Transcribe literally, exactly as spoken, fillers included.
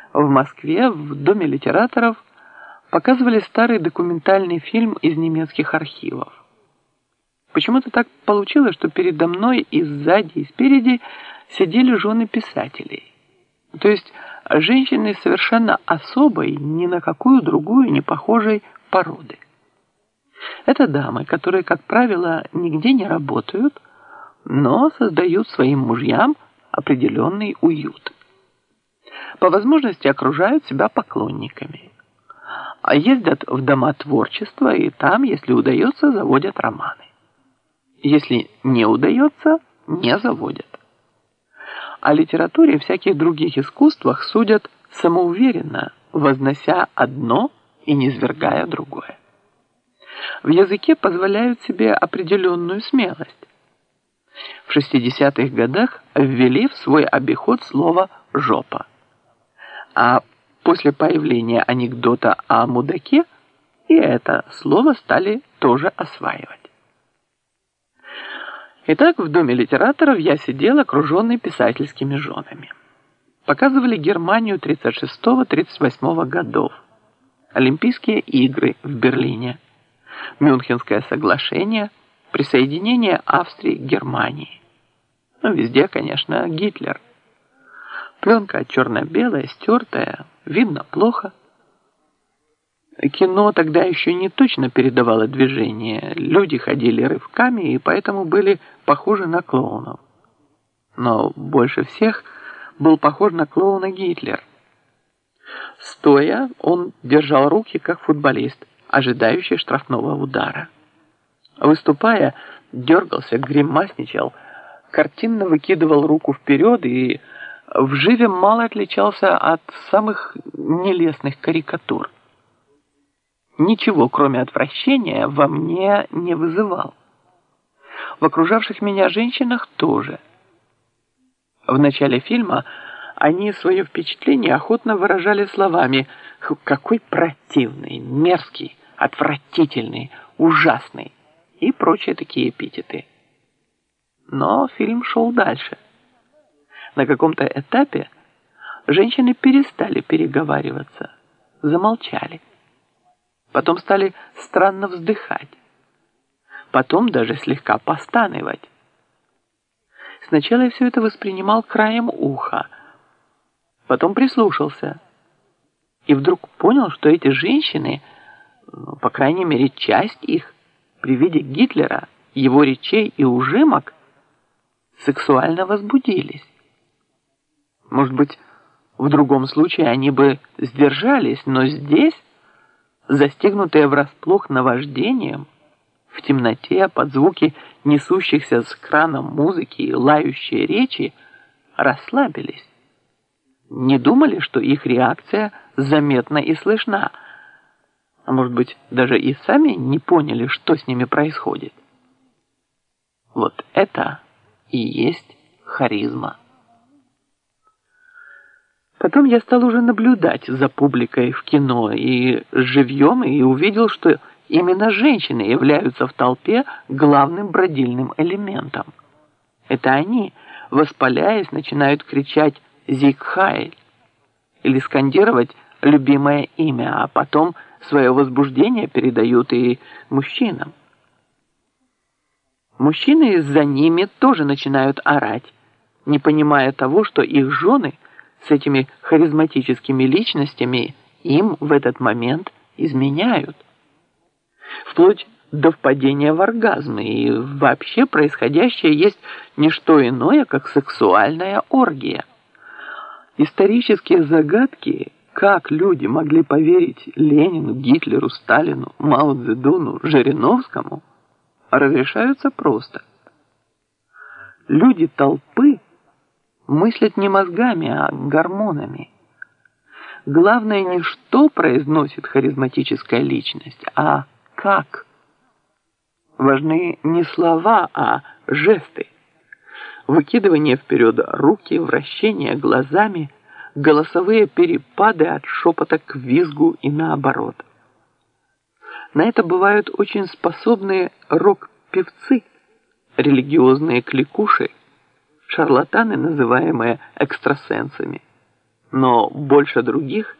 В Москве в Доме литераторов показывали старый документальный фильм из немецких архивов. Почему-то так получилось, что передо мной и сзади, и спереди сидели жены писателей. То есть женщины совершенно особой, ни на какую другую не похожей породы. Это дамы, которые, как правило, нигде не работают, но создают своим мужьям определенный уют. По возможности окружают себя поклонниками. А ездят в дома творчества и там, если удается, заводят романы. Если не удается, не заводят. О литературе и всяких других искусствах судят самоуверенно, вознося одно и низвергая другое. В языке позволяют себе определенную смелость. В шестидесятых годах ввели в свой обиход слово «жопа». А после появления анекдота о мудаке и это слово стали тоже осваивать. Итак, в Доме литераторов я сидел, окруженный писательскими женами. Показывали Германию тридцать шестого — тридцать восьмого годов, Олимпийские игры в Берлине, Мюнхенское соглашение, присоединение Австрии к Германии. Ну, везде, конечно, Гитлер. Пленка черно-белая, стертая, видно плохо. Кино тогда еще не точно передавало движение. Люди ходили рывками и поэтому были похожи на клоунов. Но больше всех был похож на клоуна Гитлер. Стоя, он держал руки, как футболист, ожидающий штрафного удара. Выступая, дергался, гримасничал, картинно выкидывал руку вперед и в живе мало отличался от самых нелестных карикатур. Ничего, кроме отвращения, во мне не вызывал. В окружавших меня женщинах тоже. В начале фильма они свое впечатление охотно выражали словами «какой противный, мерзкий, отвратительный, ужасный» и прочие такие эпитеты. Но фильм шел дальше. На каком-то этапе женщины перестали переговариваться, замолчали. Потом стали странно вздыхать. Потом даже слегка постанывать. Сначала я все это воспринимал краем уха. Потом прислушался. И вдруг понял, что эти женщины, ну, по крайней мере, часть их, при виде Гитлера, его речей и ужимок, сексуально возбудились. Может быть, в другом случае они бы сдержались, но здесь, застигнутые врасплох наваждением, в темноте, под звуки несущихся с крана музыки и лающие речи, расслабились. Не думали, что их реакция заметна и слышна, а может быть, даже и сами не поняли, что с ними происходит. Вот это и есть харизма. Потом я стал уже наблюдать за публикой в кино и живьем, и увидел, что именно женщины являются в толпе главным бродильным элементом. Это они, воспаляясь, начинают кричать «Зиг Хайль» или скандировать любимое имя, а потом свое возбуждение передают и мужчинам. Мужчины за ними тоже начинают орать, не понимая того, что их жены с этими харизматическими личностями им в этот момент изменяют. Вплоть до впадения в оргазм, и вообще происходящее есть не что иное, как сексуальная оргия. Исторические загадки, как люди могли поверить Ленину, Гитлеру, Сталину, Мао Цзэдуну, Жириновскому, разрешаются просто. Люди толпы мыслят не мозгами, а гормонами. Главное не что произносит харизматическая личность, а как. Важны не слова, а жесты. Выкидывание вперед руки, вращение глазами, голосовые перепады от шепота к визгу и наоборот. На это бывают очень способные рок-певцы, религиозные кликуши, шарлатаны, называемые экстрасенсами. но больше других